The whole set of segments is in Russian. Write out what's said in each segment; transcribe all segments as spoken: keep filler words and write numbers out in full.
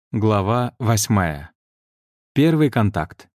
Глава восьмая. Первый контакт.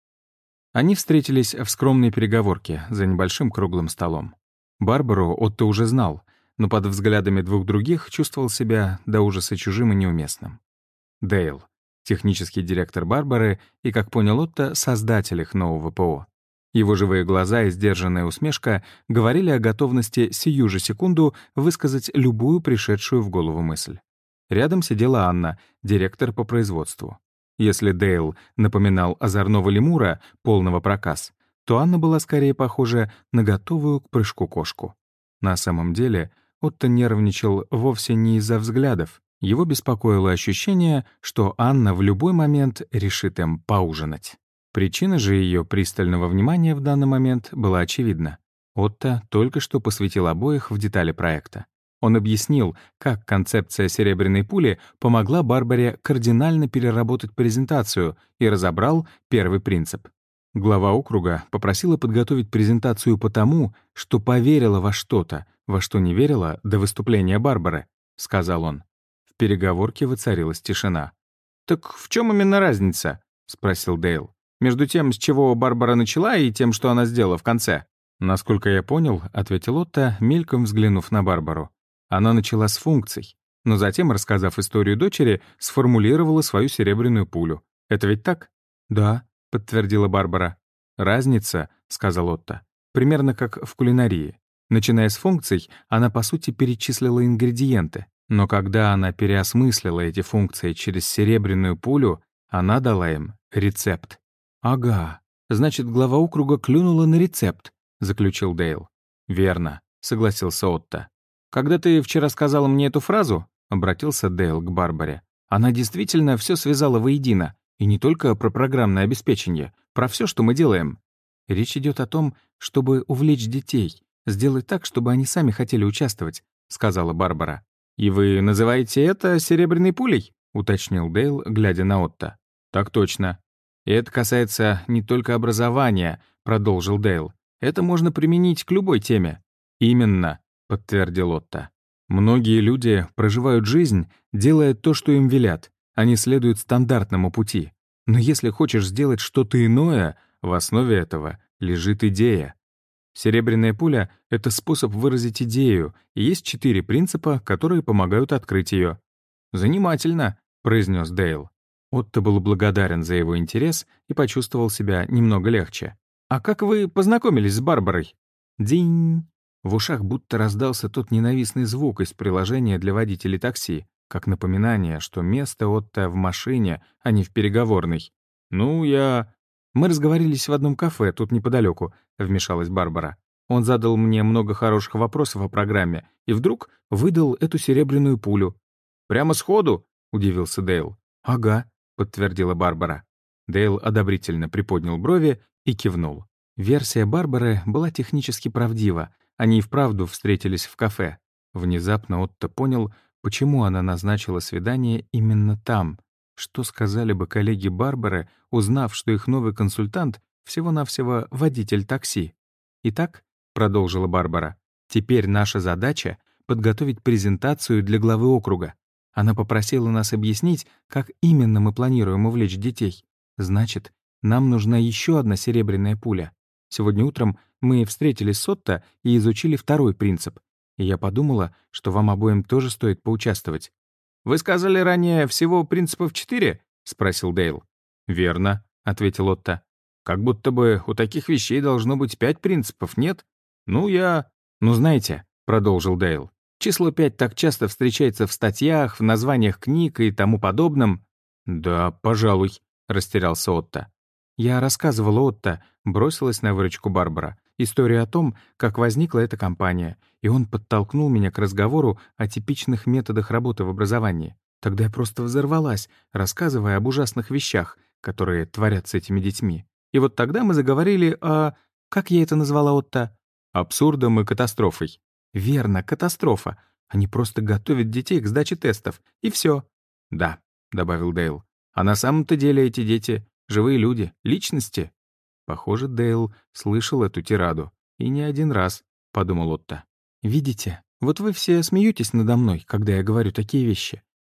Они встретились в скромной переговорке за небольшим круглым столом. Барбару Отто уже знал, но под взглядами двух других чувствовал себя до ужаса чужим и неуместным. Дейл, технический директор Барбары и, как понял Отто, создатель их нового ПО. Его живые глаза и сдержанная усмешка говорили о готовности сию же секунду высказать любую пришедшую в голову мысль. Рядом сидела Анна, директор по производству. Если Дейл напоминал озорного лемура, полного проказ, то Анна была скорее похожа на готовую к прыжку кошку. На самом деле Отто нервничал вовсе не из-за взглядов. Его беспокоило ощущение, что Анна в любой момент решит им поужинать. Причина же ее пристального внимания в данный момент была очевидна. Отто только что посвятил обоих в детали проекта. Он объяснил, как концепция серебряной пули помогла Барбаре кардинально переработать презентацию и разобрал первый принцип. Глава округа попросила подготовить презентацию потому, что поверила во что-то, во что не верила до выступления Барбары, — сказал он. В переговорке воцарилась тишина. «Так в чем именно разница?» — спросил Дейл. «Между тем, с чего Барбара начала, и тем, что она сделала в конце?» «Насколько я понял», — ответил Отто, мельком взглянув на Барбару. Она начала с функций, но затем, рассказав историю дочери, сформулировала свою серебряную пулю. Это ведь так? «Да», — подтвердила Барбара. «Разница», — сказал Отто, — «примерно как в кулинарии. Начиная с функций, она, по сути, перечислила ингредиенты, но когда она переосмыслила эти функции через серебряную пулю, она дала им рецепт». «Ага, значит, глава округа клюнула на рецепт», — заключил Дейл. «Верно», — согласился Отто. «Когда ты вчера сказала мне эту фразу», — обратился Дейл к Барбаре, «она действительно все связала воедино, и не только про программное обеспечение, про все, что мы делаем. Речь идет о том, чтобы увлечь детей, сделать так, чтобы они сами хотели участвовать», — сказала Барбара. «И вы называете это серебряной пулей?» — уточнил Дейл, глядя на Отто. «Так точно. И это касается не только образования», — продолжил Дейл. «Это можно применить к любой теме». «Именно», — подтвердил Отто. «Многие люди проживают жизнь, делая то, что им велят. Они следуют стандартному пути. Но если хочешь сделать что-то иное, в основе этого лежит идея. Серебряная пуля — это способ выразить идею, и есть четыре принципа, которые помогают открыть ее». «Занимательно», — произнес Дейл. Отто был благодарен за его интерес и почувствовал себя немного легче. «А как вы познакомились с Барбарой?» «Динь!» В ушах будто раздался тот ненавистный звук из приложения для водителей такси, как напоминание, что место Отто в машине, а не в переговорной. «Ну, я...» «Мы разговорились в одном кафе, тут неподалеку», — вмешалась Барбара. Он задал мне много хороших вопросов о программе и вдруг выдал эту серебряную пулю. «Прямо сходу?» — удивился Дейл. «Ага», — подтвердила Барбара. Дейл одобрительно приподнял брови и кивнул. Версия Барбары была технически правдива. Они и вправду встретились в кафе. Внезапно Отто понял, почему она назначила свидание именно там. Что сказали бы коллеги Барбары, узнав, что их новый консультант всего-навсего водитель такси? «Итак», — продолжила Барбара, — «теперь наша задача — подготовить презентацию для главы округа. Она попросила нас объяснить, как именно мы планируем увлечь детей. Значит, нам нужна еще одна серебряная пуля. Сегодня утром мы встретились с Отто и изучили второй принцип. И я подумала, что вам обоим тоже стоит поучаствовать». «Вы сказали ранее всего принципов четыре?» — спросил Дейл. «Верно», — ответил Отто. «Как будто бы у таких вещей должно быть пять принципов, нет? Ну, я...» «Ну, знаете», — продолжил Дейл, «число пять так часто встречается в статьях, в названиях книг и тому подобном». «Да, пожалуй», — растерялся Отто. «Я рассказывала Отто», — бросилась на выручку Барбара, «историю о том, как возникла эта компания, и он подтолкнул меня к разговору о типичных методах работы в образовании. Тогда я просто взорвалась, рассказывая об ужасных вещах, которые творят с этими детьми. И вот тогда мы заговорили о... Как я это назвала, Отто?» «Абсурдом и катастрофой». «Верно, катастрофа. Они просто готовят детей к сдаче тестов, и все». «Да», — добавил Дейл, «а на самом-то деле эти дети — живые люди, личности». Похоже, Дейл слышал эту тираду. И не один раз, — подумал Отто. «Видите, вот вы все смеетесь надо мной, когда я говорю такие вещи.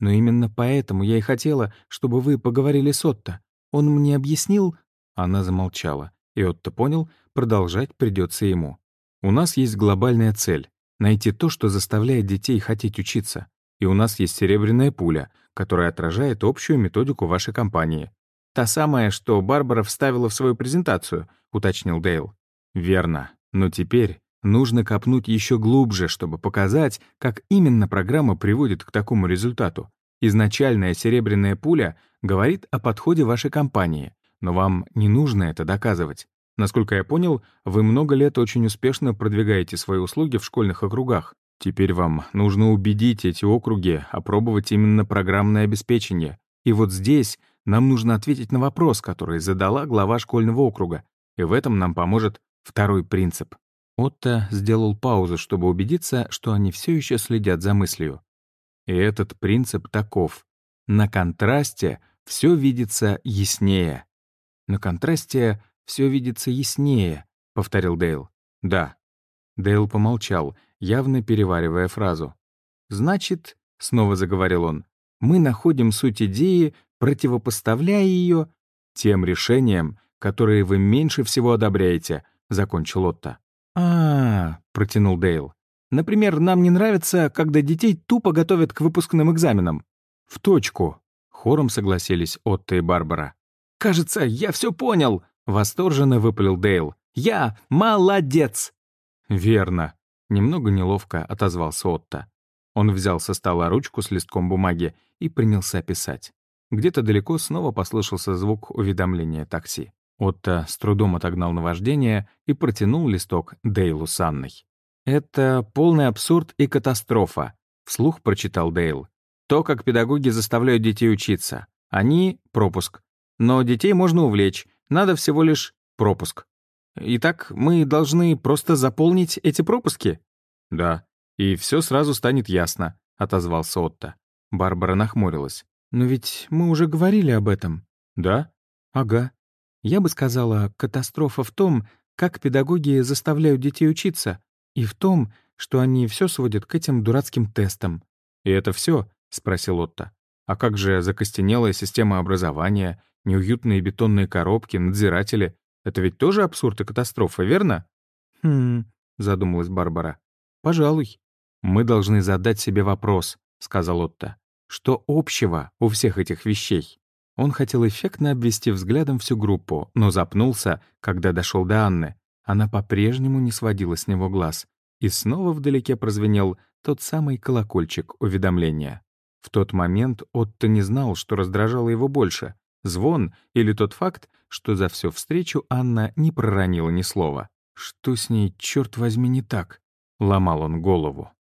Но именно поэтому я и хотела, чтобы вы поговорили с Отто. Он мне объяснил...» Она замолчала, и Отто понял, продолжать придется ему. «У нас есть глобальная цель — найти то, что заставляет детей хотеть учиться. И у нас есть серебряная пуля, которая отражает общую методику вашей компании». «Та самая, что Барбара вставила в свою презентацию», — уточнил Дейл. «Верно. Но теперь нужно копнуть еще глубже, чтобы показать, как именно программа приводит к такому результату. Изначальная серебряная пуля говорит о подходе вашей компании, но вам не нужно это доказывать. Насколько я понял, вы много лет очень успешно продвигаете свои услуги в школьных округах. Теперь вам нужно убедить эти округи опробовать именно программное обеспечение. И вот здесь нам нужно ответить на вопрос, который задала глава школьного округа, и в этом нам поможет второй принцип». Отто сделал паузу, чтобы убедиться, что они все еще следят за мыслью. И этот принцип таков. На контрасте все видится яснее. «На контрасте все видится яснее», — повторил Дейл. «Да». Дейл помолчал, явно переваривая фразу. «Значит, — снова заговорил он, — мы находим суть идеи, противопоставляя ее тем решениям, которые вы меньше всего одобряете», — закончил Отто. «А-а-а», — протянул Дейл. «Например, нам не нравится, когда детей тупо готовят к выпускным экзаменам». «В точку», — хором согласились Отто и Барбара. «Кажется, я все понял», — восторженно выпалил Дейл. «Я молодец!» «Верно», — немного неловко отозвался Отто. Он взял со стола ручку с листком бумаги и принялся писать. Где-то далеко снова послышался звук уведомления такси. Отто с трудом отогнал наваждение и протянул листок Дейлу с Анной. «Это полный абсурд и катастрофа», — вслух прочитал Дейл. «То, как педагоги заставляют детей учиться. Они — пропуск. Но детей можно увлечь, надо всего лишь пропуск. Итак, мы должны просто заполнить эти пропуски?» «Да, и все сразу станет ясно», — отозвался Отто. Барбара нахмурилась. «Но ведь мы уже говорили об этом». «Да?» «Ага. Я бы сказала, катастрофа в том, как педагоги заставляют детей учиться, и в том, что они все сводят к этим дурацким тестам». «И это все?» — спросил Отто. «А как же закостенелая система образования, неуютные бетонные коробки, надзиратели? Это ведь тоже абсурд и катастрофа, верно?» «Хм...» — задумалась Барбара. «Пожалуй». «Мы должны задать себе вопрос», — сказал Отто. «Что общего у всех этих вещей?» Он хотел эффектно обвести взглядом всю группу, но запнулся, когда дошел до Анны. Она по-прежнему не сводила с него глаз. И снова вдалеке прозвенел тот самый колокольчик уведомления. В тот момент Отто не знал, что раздражало его больше — звон или тот факт, что за всю встречу Анна не проронила ни слова. «Что с ней, черт возьми, не так?» — ломал он голову.